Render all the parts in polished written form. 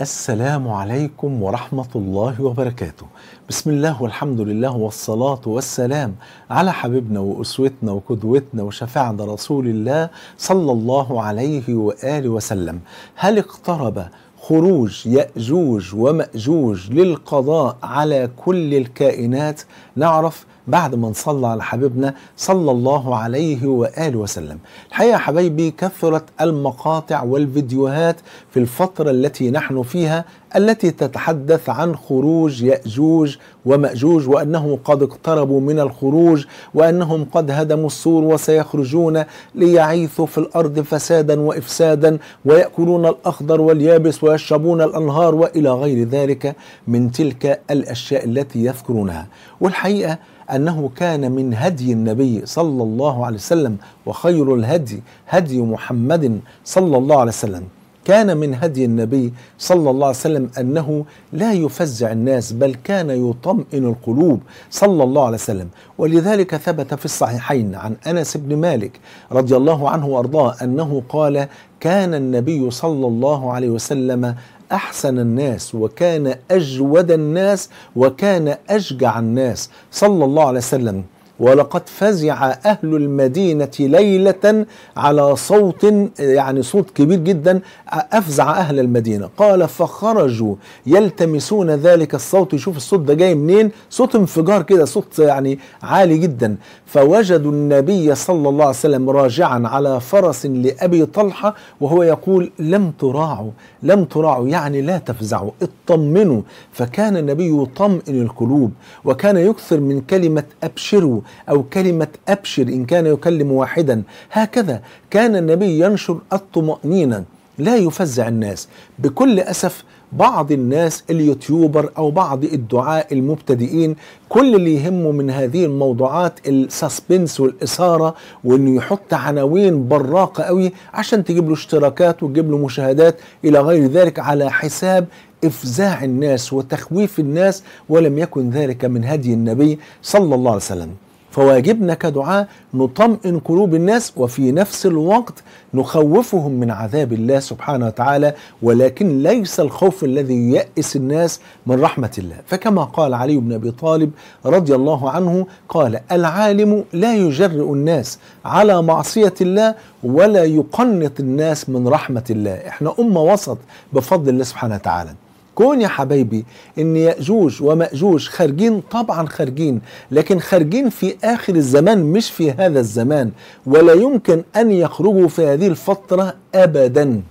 السلام عليكم ورحمة الله وبركاته. بسم الله والحمد لله والصلاة والسلام على حبيبنا وأسوتنا وقدوتنا وشفيعنا رسول الله صلى الله عليه وآله وسلم. هل اقترب خروج يأجوج ومأجوج للقضاء على كل الكائنات؟ نعرف بعد ما نصلى على حبيبنا صلى الله عليه وآله وسلم. الحقيقة حبايبي كثرت المقاطع والفيديوهات في الفترة التي نحن فيها التي تتحدث عن خروج يأجوج ومأجوج، وأنهم قد اقتربوا من الخروج، وأنهم قد هدموا السور وسيخرجون ليعيثوا في الأرض فسادا وإفسادا ويأكلون الأخضر واليابس ويشربون الأنهار وإلى غير ذلك من تلك الأشياء التي يذكرونها. والحقيقة أنه كان من هدي النبي صلى الله عليه وسلم، وخير الهدي هدي محمد صلى الله عليه وسلم. كان من هدي النبي صلى الله عليه وسلم أنه لا يفزع الناس، بل كان يطمئن القلوب صلى الله عليه وسلم. ولذلك ثبت في الصحيحين عن أنس بن مالك رضي الله عنه وأرضاه أنه قال: كان النبي صلى الله عليه وسلم أحسن الناس، وكان أجود الناس، وكان أشجع الناس صلى الله عليه وسلم. ولقد فزع أهل المدينة ليلة على صوت، يعني صوت كبير جدا أفزع أهل المدينة. قال: فخرجوا يلتمسون ذلك الصوت. يشوف الصوت ده جاي منين، صوت انفجار كده، صوت يعني عالي جدا. فوجدوا النبي صلى الله عليه وسلم راجعا على فرس لأبي طلحة وهو يقول: لم تراعوا لم تراعوا، يعني لا تفزعوا، اطمنوا. فكان النبي يطمئن القلوب، وكان يكثر من كلمة أبشروا أو كلمة أبشر إن كان يكلم واحدا. هكذا كان النبي ينشر الطمأنينة، لا يفزع الناس. بكل أسف بعض الناس اليوتيوبر أو بعض الدعاء المبتدئين كل اللي يهمه من هذه الموضوعات السسبنس والإثارة، وإنه يحط عناوين براقة قوي عشان تجيب له اشتراكات وتجيب له مشاهدات إلى غير ذلك، على حساب إفزاع الناس وتخويف الناس، ولم يكن ذلك من هدي النبي صلى الله عليه وسلم. فواجبنا كدعاء نطمئن قلوب الناس، وفي نفس الوقت نخوفهم من عذاب الله سبحانه وتعالى، ولكن ليس الخوف الذي ييأس الناس من رحمة الله. فكما قال علي بن أبي طالب رضي الله عنه قال: العالم لا يجرئ الناس على معصية الله ولا يقنط الناس من رحمة الله. احنا أمة وسط بفضل الله سبحانه وتعالى. كون يا حبايبي ان يأجوج ومأجوج خارجين، طبعا خارجين، لكن خارجين في آخر الزمان مش في هذا الزمان، ولا يمكن أن يخرجوا في هذه الفترة أبدا.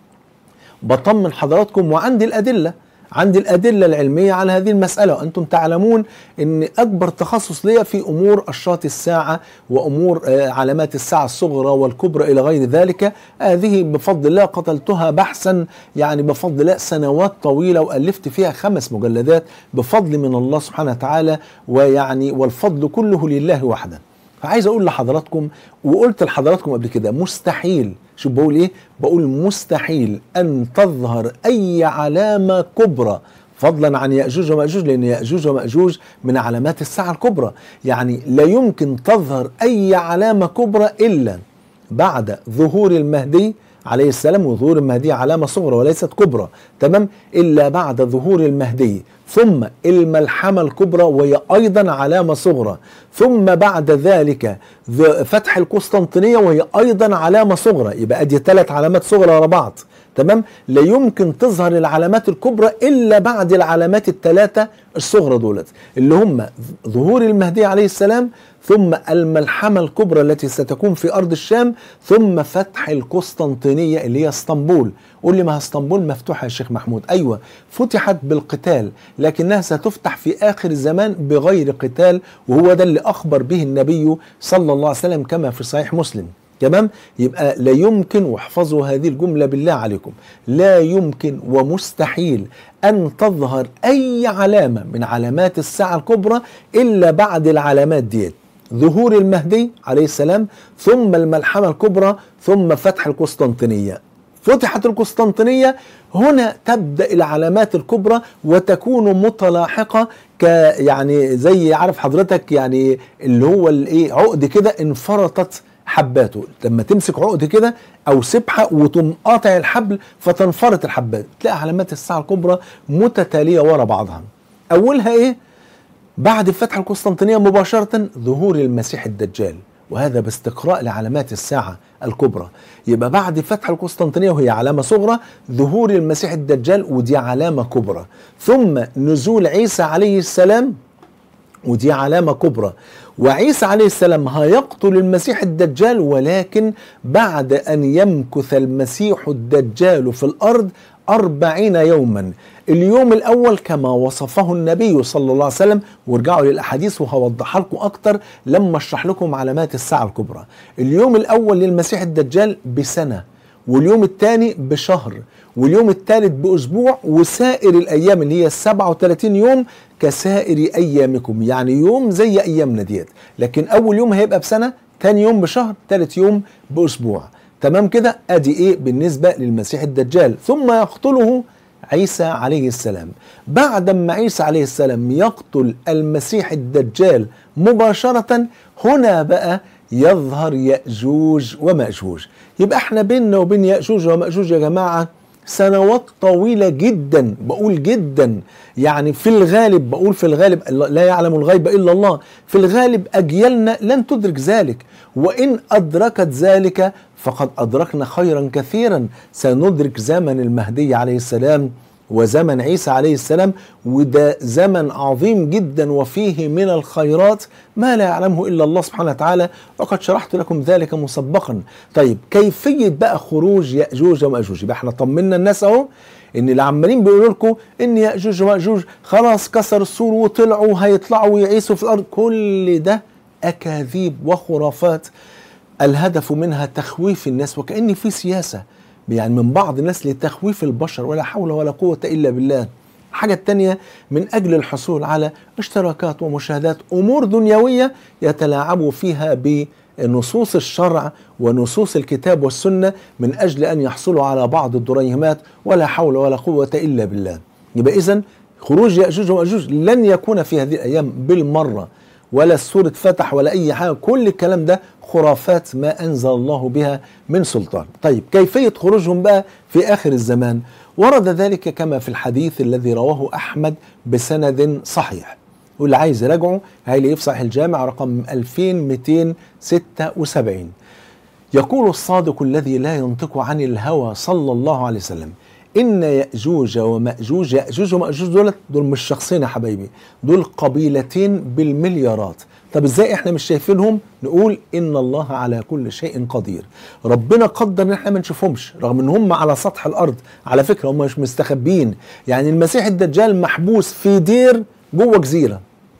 بطمن حضراتكم، وعندي الأدلة، عندي الأدلة العلمية على هذه المسألة. وأنتم تعلمون أن أكبر تخصص لي في أمور أشراط الساعة وأمور علامات الساعة الصغرى والكبرى إلى غير ذلك. هذه بفضل الله قتلتها بحثا، يعني بفضل الله سنوات طويلة، وألفت فيها 5 مجلدات بفضل من الله سبحانه وتعالى، ويعني والفضل كله لله وحده. فعايز أقول لحضراتكم، وقلت لحضراتكم قبل كده، مستحيل، شو بقول إيه؟ بقول مستحيل أن تظهر أي علامة كبرى فضلا عن يأجوج ومأجوج، لأن يأجوج ومأجوج من علامات الساعة الكبرى. يعني لا يمكن تظهر أي علامة كبرى إلا بعد ظهور المهدي عليه السلام. وظهور المهدي علامة صغرى وليست كبرى، تمام؟ إلا بعد ظهور المهدي، ثم الملحمة الكبرى وهي أيضا علامة صغرى، ثم بعد ذلك فتح القسطنطينية وهي أيضا علامة صغرى. يبقى أدي 3 علامات صغرى ورا بعض، تمام؟ لا يمكن تظهر العلامات الكبرى إلا بعد العلامات ال3 الصغرى دولت، اللي هم ظهور المهدي عليه السلام، ثم الملحمة الكبرى التي ستكون في أرض الشام، ثم فتح القسطنطينية اللي هي اسطنبول. قول لي: ما اسطنبول مفتوحة يا شيخ محمود. أيوة، فتحت بالقتال، لكنها ستفتح في آخر الزمان بغير قتال، وهو ده اللي أخبر به النبي صلى الله عليه وسلم كما في صحيح مسلم. تمام؟ يبقى لا يمكن، واحفظوا هذه الجملة بالله عليكم، لا يمكن ومستحيل أن تظهر أي علامة من علامات الساعة الكبرى إلا بعد العلامات دي: ظهور المهدي عليه السلام، ثم الملحمة الكبرى، ثم فتح القسطنطينية. فتحت القسطنطينية، هنا تبدأ العلامات الكبرى وتكون متلاحقة، يعني زي عارف حضرتك، يعني اللي هو الايه، عقد كده انفرطت حباته. لما تمسك عقد كده او سبحه وتقوم قاطع الحبل فتنفرط الحبات، تلاقي علامات الساعه الكبرى متتاليه ورا بعضها. اولها ايه؟ بعد فتح القسطنطينيه مباشره ظهور المسيح الدجال، وهذا باستقراء لعلامات الساعه الكبرى. يبقى بعد فتح القسطنطينيه وهي علامه صغرى، ظهور المسيح الدجال ودي علامه كبرى، ثم نزول عيسى عليه السلام ودي علامة كبرى. وعيسى عليه السلام هيقتل المسيح الدجال، ولكن بعد أن يمكث المسيح الدجال في الأرض 40 يوما. اليوم الأول كما وصفه النبي صلى الله عليه وسلم، وارجعوا للأحاديث وهوضح لكم أكتر لما أشرح لكم علامات الساعة الكبرى. اليوم الأول للمسيح الدجال بسنة، واليوم الثاني بشهر، واليوم الثالث بأسبوع، وسائر الأيام اللي هي 37 يوم كسائر أيامكم، يعني يوم زي أيامنا ديت. لكن أول يوم هيبقى بسنة، ثاني يوم بشهر، ثالث يوم بأسبوع. تمام كده؟ أدي إيه بالنسبة للمسيح الدجال. ثم يقتله عيسى عليه السلام. بعد ما عيسى عليه السلام يقتل المسيح الدجال مباشرة، هنا بقى يظهر يأجوج ومأجوج. يبقى احنا بيننا وبين يأجوج ومأجوج يا جماعة سنوات طويلة جدا، بقول جدا، يعني في الغالب، بقول في الغالب، لا يعلم الغيب إلا الله، في الغالب أجيالنا لن تدرك ذلك، وإن أدركت ذلك فقد أدركنا خيرا كثيرا. سندرك زمن المهدي عليه السلام وزمن عيسى عليه السلام، وده زمن عظيم جدا وفيه من الخيرات ما لا يعلمه إلا الله سبحانه وتعالى، وقد شرحت لكم ذلك مسبقا. طيب كيفية بقى خروج يأجوج ومأجوج؟ يبقى احنا طمنا الناس اهو ان اللي عمالين بيقولوا لكم ان يأجوج ومأجوج خلاص كسر السور وطلعوا هيطلعوا ويعيشوا في الارض، كل ده اكاذيب وخرافات الهدف منها تخويف الناس، وكأن في سياسة يعني من بعض الناس لتخويف البشر، ولا حول ولا قوة إلا بالله. الحاجة التانية من أجل الحصول على اشتراكات ومشاهدات، أمور دنيوية يتلاعبوا فيها بنصوص الشرع ونصوص الكتاب والسنة من أجل أن يحصلوا على بعض الدريهمات، ولا حول ولا قوة إلا بالله. يبقى إذن خروج يأجوج ومأجوج لن يكون في هذه الأيام بالمرة، ولا السور اتفتح ولا أي حاجة، كل الكلام ده خرافات ما أنزل الله بها من سلطان. طيب كيفية خروجهم بقى في آخر الزمان؟ ورد ذلك كما في الحديث الذي رواه أحمد بسند صحيح، واللي عايز يراجعه هيلاقيه في صحيح الجامع رقم 2276. يقول الصادق الذي لا ينطق عن الهوى صلى الله عليه وسلم: إن يأجوج ومأجوج، يأجوج ومأجوج دول مش شخصين يا حبايبي، دول قبيلتين بالمليارات. طب ازاي احنا مش شايفينهم؟ نقول إن الله على كل شيء قدير. ربنا قدر ان احنا ما نشوفهمش رغم ان هم على سطح الارض. على فكرة هم مش مستخبيين، يعني المسيح الدجال محبوس في دير جوه جزيرة،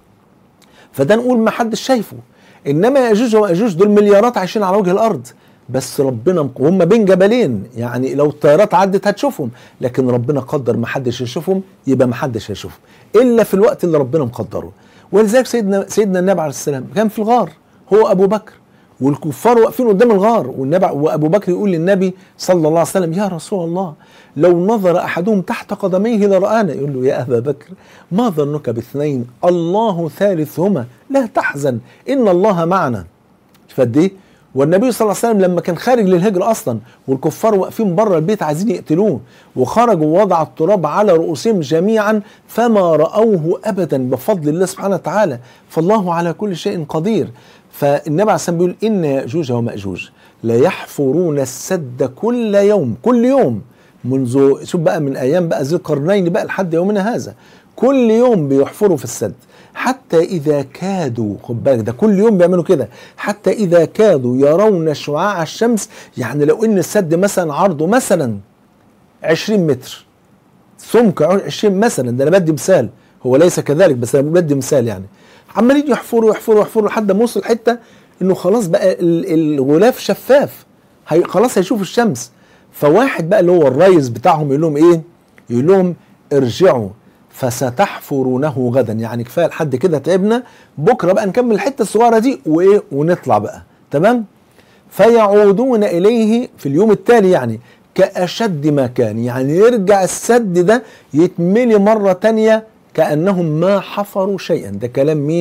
فده نقول ما حدش شايفه. انما يأجوج ومأجوج دول مليارات عايشين على وجه الارض، بس ربنا هم بين جبلين، يعني لو الطيارات عدت هتشوفهم، لكن ربنا قدر ما حدش يشوفهم، يبقى ما حدش هيشوفهم الا في الوقت اللي ربنا مقدره. ولذلك سيدنا النبي عليه السلام كان في الغار هو ابو بكر، والكفار واقفين قدام الغار، والنبي وابو بكر يقول للنبي صلى الله عليه وسلم: يا رسول الله لو نظر احدهم تحت قدميه لرآنا. يقول له: يا ابا بكر ما ظنك باثنين الله ثالثهما لا تحزن ان الله معنا. فدي والنبي صلى الله عليه وسلم لما كان خارج للهجرة أصلا والكفار واقفين بره البيت عايزين يقتلوه، وخرجوا ووضع التراب على رؤوسهم جميعا فما رأوه أبدا بفضل الله سبحانه وتعالى، فالله على كل شيء قدير. فالنبي عليه الصلاة والسلام بيقول: إن يأجوج ومأجوج ليحفرون السد كل يوم، كل يوم منذ شوف بقى من أيام بقى ذي القرنين بقى لحد يومنا هذا، كل يوم بيحفروا في السد حتى إذا كادوا، خد بالك ده كل يوم بيعملوا كده، حتى إذا كادوا يرون شعاع الشمس. يعني لو إن السد مثلا عرضه مثلا 20 متر، سمك 20 مثلا، ده أنا بدي مثال، هو ليس كذلك بس أنا بدي مثال، يعني عمالين يحفروا يحفروا يحفروا لحد ما وصل حتة إنه خلاص بقى الغلاف شفاف، خلاص هيشوف الشمس. فواحد بقى اللي هو الرئيس بتاعهم يقول لهم إيه؟ يقول لهم: ارجعوا فستحفرونه غدا، يعني كفايه لحد كده تعبنا، بكره بقى نكمل الحته الصغيره دي وايه ونطلع بقى، تمام؟ فيعودون اليه في اليوم التالي يعني كاشد ما كان، يعني يرجع السد ده يتملي مره تانية كانهم ما حفروا شيئا. ده كلام مين؟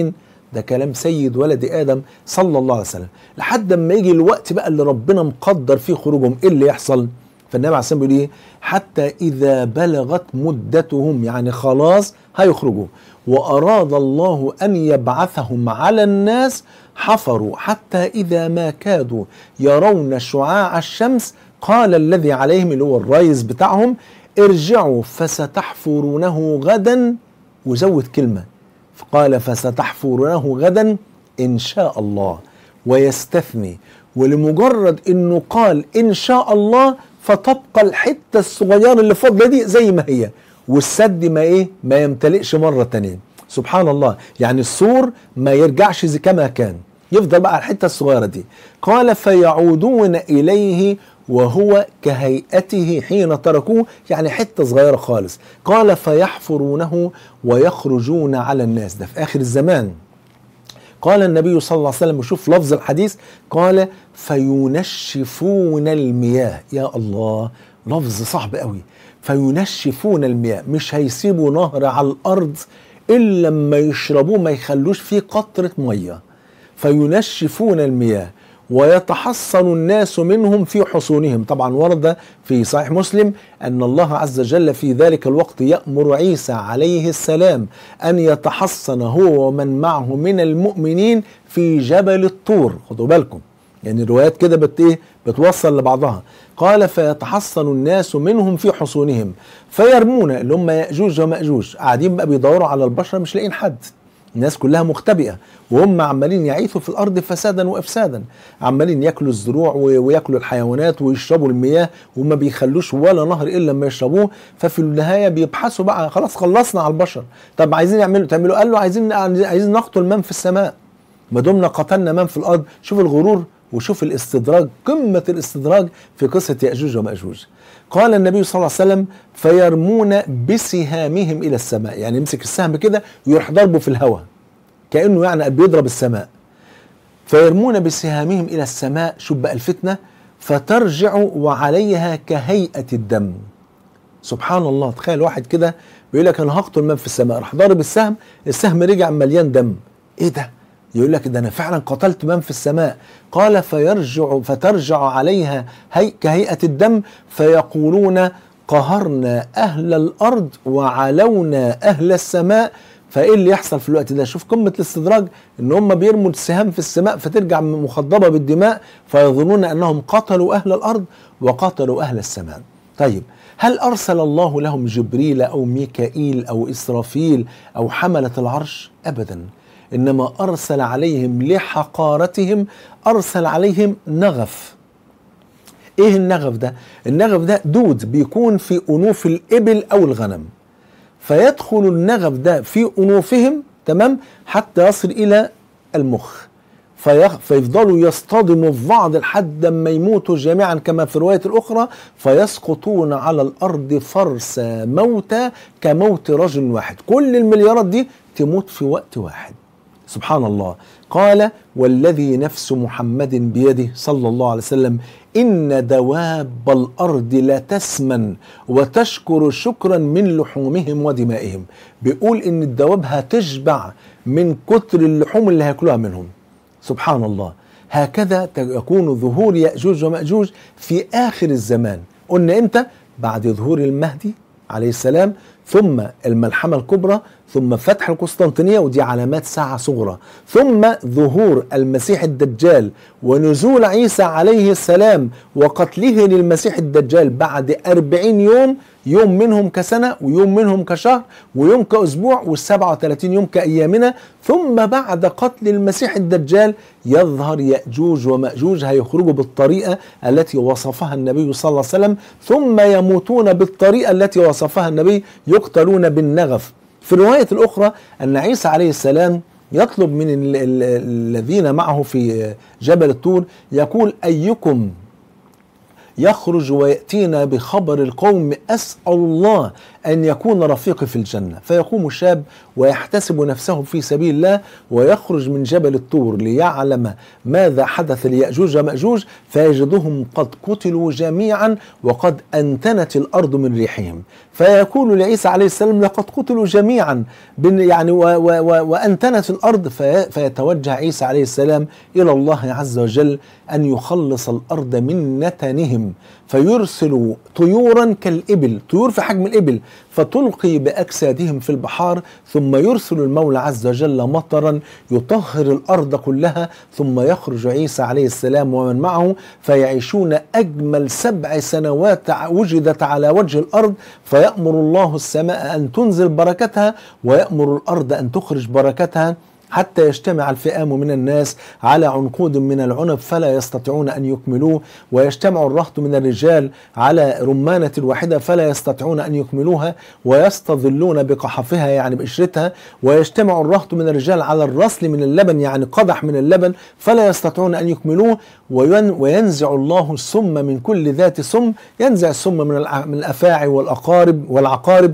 ده كلام سيد ولد آدم صلى الله عليه وسلم. لحد ما يجي الوقت بقى اللي ربنا مقدر فيه خروجهم، ايه اللي يحصل؟ فالنبي عليه الصلاة والسلام بيقول ايه؟ حتى إذا بلغت مدتهم، يعني خلاص هيخرجوا، وأراد الله أن يبعثهم على الناس، حفروا حتى إذا ما كادوا يرون شعاع الشمس، قال الذي عليهم اللي هو الرئيس بتاعهم: ارجعوا فستحفرونه غدا. وزود كلمة، قال فستحفرونه غدا إن شاء الله. ويستثني، ولمجرد انه قال ان شاء الله فتبقى الحته الصغيره اللي فاضله دي زي ما هي، والسد ما يمتلئش مره تانية. سبحان الله، يعني السور ما يرجعش زي كما كان، يفضل بقى الحته الصغيره دي. قال فيعودون اليه وهو كهيئته حين تركوه، يعني حته صغيره خالص. قال فيحفرونه ويخرجون على الناس، ده في اخر الزمان. قال النبي صلى الله عليه وسلم، وشوف لفظ الحديث، قال فينشفون المياه. يا الله، لفظ صعب قوي. فينشفون المياه، مش هيسيبوا نهر على الارض الا لما يشربوه، ما يخلوش فيه قطرة مية. فينشفون المياه ويتحصن الناس منهم في حصونهم. طبعا ورد في صحيح مسلم أن الله عز وجل في ذلك الوقت يأمر عيسى عليه السلام أن يتحصن هو ومن معه من المؤمنين في جبل الطور. خدوا بالكم، يعني الروايات كده بتوصل لبعضها. قال فيتحصن الناس منهم في حصونهم فيرمون، اللي هم يأجوج ومأجوج، قاعدين بقى بيدوروا على البشر مش لاقيين حد، الناس كلها مختبئة، وهم عمالين يعيثوا في الأرض فسادا وإفسادا، عمالين يأكلوا الزروع ويأكلوا الحيوانات ويشربوا المياه، وما بيخلوش ولا نهر إلا لما يشربوه. ففي النهاية بيبحثوا بقى، خلاص خلصنا على البشر، طب عايزين تعملوا، قال له عايزين نقتل من في السماء، ما دمنا قتلنا من في الأرض. شوف الغرور وشوف الاستدراج، قمة الاستدراج في قصة يأجوج ومأجوج. قال النبي صلى الله عليه وسلم فيرمون بسهامهم إلى السماء، يعني يمسك السهم كده ويروح ضربه في الهواء كأنه يعني بيضرب السماء. فيرمون بسهامهم إلى السماء، شوف بقى الفتنة، فترجع وعليها كهيئة الدم. سبحان الله، تخيل واحد كده بيقول لك أنا هقتل من في السماء، راح ضارب السهم رجع مليان دم. إيه ده؟ يقول لك ده أنا فعلا قتلت من في السماء. قال فترجع عليها كهيئة الدم، فيقولون قهرنا أهل الأرض وعلونا أهل السماء. فإيه اللي يحصل في الوقت ده؟ شوف قمة الاستدراج، إن هم بيرموا السهام في السماء فترجع مخضبة بالدماء، فيظنون أنهم قتلوا أهل الأرض وقتلوا أهل السماء. طيب، هل أرسل الله لهم جبريل أو ميكائيل أو إسرافيل أو حملة العرش؟ أبدا، إنما أرسل عليهم لحقارتهم، أرسل عليهم نغف. إيه النغف ده؟ النغف ده دود بيكون في أنوف الإبل أو الغنم، فيدخل النغف ده في أنوفهم، تمام، حتى يصل إلى المخ، فيفضلوا يصطدموا في بعض لحد ما يموتوا جميعا كما في الرواية الأخرى، فيسقطون على الأرض فرسى موتى كموت رجل واحد. كل المليارات دي تموت في وقت واحد. سبحان الله. قال والذي نفس محمد بيده صلى الله عليه وسلم إن دواب الأرض لتسمن وتشكر شكرا من لحومهم ودمائهم. بيقول إن الدواب هتشبع من كتر اللحوم اللي هياكلوها منهم. سبحان الله. هكذا يكون ظهور يأجوج ومأجوج في آخر الزمان. قلنا إمتى؟ بعد ظهور المهدي عليه السلام، ثم الملحمة الكبرى، ثم فتح القسطنطينية، ودي علامات ساعة صغرى، ثم ظهور المسيح الدجال ونزول عيسى عليه السلام وقتله للمسيح الدجال بعد 40 يوم، يوم منهم كسنة ويوم منهم كشهر ويوم كأسبوع وال37 يوم كأيامنا. ثم بعد قتل المسيح الدجال يظهر يأجوج ومأجوج، هيخرجوا بالطريقة التي وصفها النبي صلى الله عليه وسلم، ثم يموتون بالطريقة التي وصفها النبي، يقتلون بالنغف. في الرواية الأخرى أن عيسى عليه السلام يطلب من الذين معه في جبل الطور، يقول أيكم يخرج ويأتينا بخبر القوم، أسأل الله أن يكون رفيقي في الجنة. فيقوم الشاب ويحتسب نفسه في سبيل الله ويخرج من جبل الطور ليعلم ماذا حدث ليأجوج ومأجوج، فيجدهم قد قتلوا جميعا وقد أنتنت الأرض من ريحهم. فيقول لعيسى عليه السلام لقد قتلوا جميعا يعني وأنتنت الأرض. فيتوجه عيسى عليه السلام إلى الله عز وجل أن يخلص الأرض من نتنهم، فيرسل طيورا كالإبل، طيور في حجم الإبل، فتلقي بأجسادهم في البحار، ثم يرسل المولى عز وجل مطرا يطهر الأرض كلها، ثم يخرج عيسى عليه السلام ومن معه فيعيشون أجمل 7 سنوات وجدت على وجه الأرض، فيأمر الله السماء أن تنزل بركتها ويأمر الأرض أن تخرج بركتها، حتى يجتمع الفئام من الناس على عنقود من العنب فلا يستطيعون أن يكملوه، ويجتمع الرهط من الرجال على رمانة واحدة فلا يستطيعون أن يكملوها ويستظلون بقحفها يعني بقشرتها، ويجتمع الرهط من الرجال على الرسل من اللبن يعني قدح من اللبن فلا يستطيعون أن يكملوه، وينزع الله السم من كل ذات سم، ينزع السم من الأفاعي والعقارب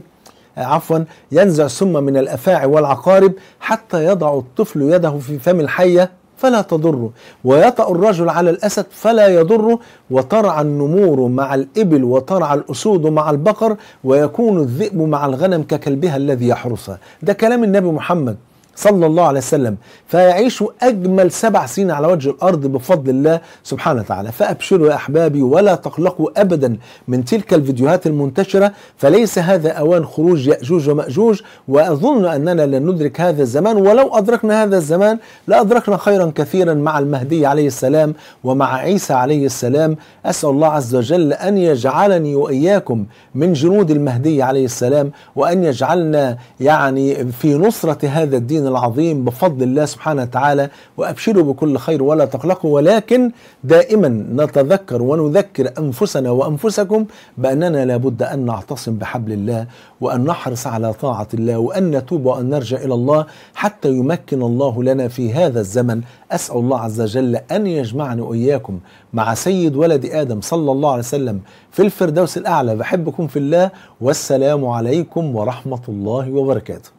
ينزع السم من الأفاعي والعقارب حتى يضع الطفل يده في فم الحية فلا تضره، ويطأ الرجل على الأسد فلا يضره، وترعى النمور مع الإبل وترعى الأسود مع البقر، ويكون الذئب مع الغنم ككلبها الذي يحرسها. ده كلام النبي محمد صلى الله عليه وسلم. فيعيش أجمل 7 سنين على وجه الأرض بفضل الله سبحانه وتعالى. فأبشروا يا أحبابي ولا تقلقوا أبدا من تلك الفيديوهات المنتشرة، فليس هذا أوان خروج يأجوج ومأجوج، وأظن أننا لن ندرك هذا الزمان، ولو أدركنا هذا الزمان لأدركنا خيرا كثيرا مع المهدي عليه السلام ومع عيسى عليه السلام. أسأل الله عز وجل أن يجعلني وإياكم من جنود المهدي عليه السلام، وأن يجعلنا يعني في نصرة هذا الدين العظيم بفضل الله سبحانه وتعالى. وأبشروا بكل خير ولا تقلقوا، ولكن دائما نتذكر ونذكر أنفسنا وأنفسكم بأننا لابد أن نعتصم بحبل الله، وأن نحرص على طاعة الله، وأن نتوب وأن نرجع إلى الله حتى يمكن الله لنا في هذا الزمن. أسأل الله عز وجل أن يجمعني وإياكم مع سيد ولد آدم صلى الله عليه وسلم في الفردوس الأعلى. بحبكم في الله، والسلام عليكم ورحمة الله وبركاته.